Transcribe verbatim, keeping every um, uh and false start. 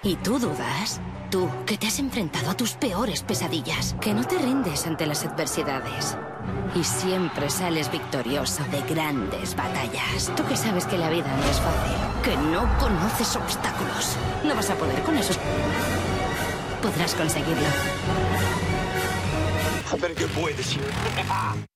¿Y tú dudas? Tú, que te has enfrentado a tus peores pesadillas, que no te rindes ante las adversidades y siempre sales victorioso de grandes batallas. Tú que sabes que la vida no es fácil, que no conoces obstáculos. No vas a poder con esos... Podrás conseguirlo. I better get boy this year.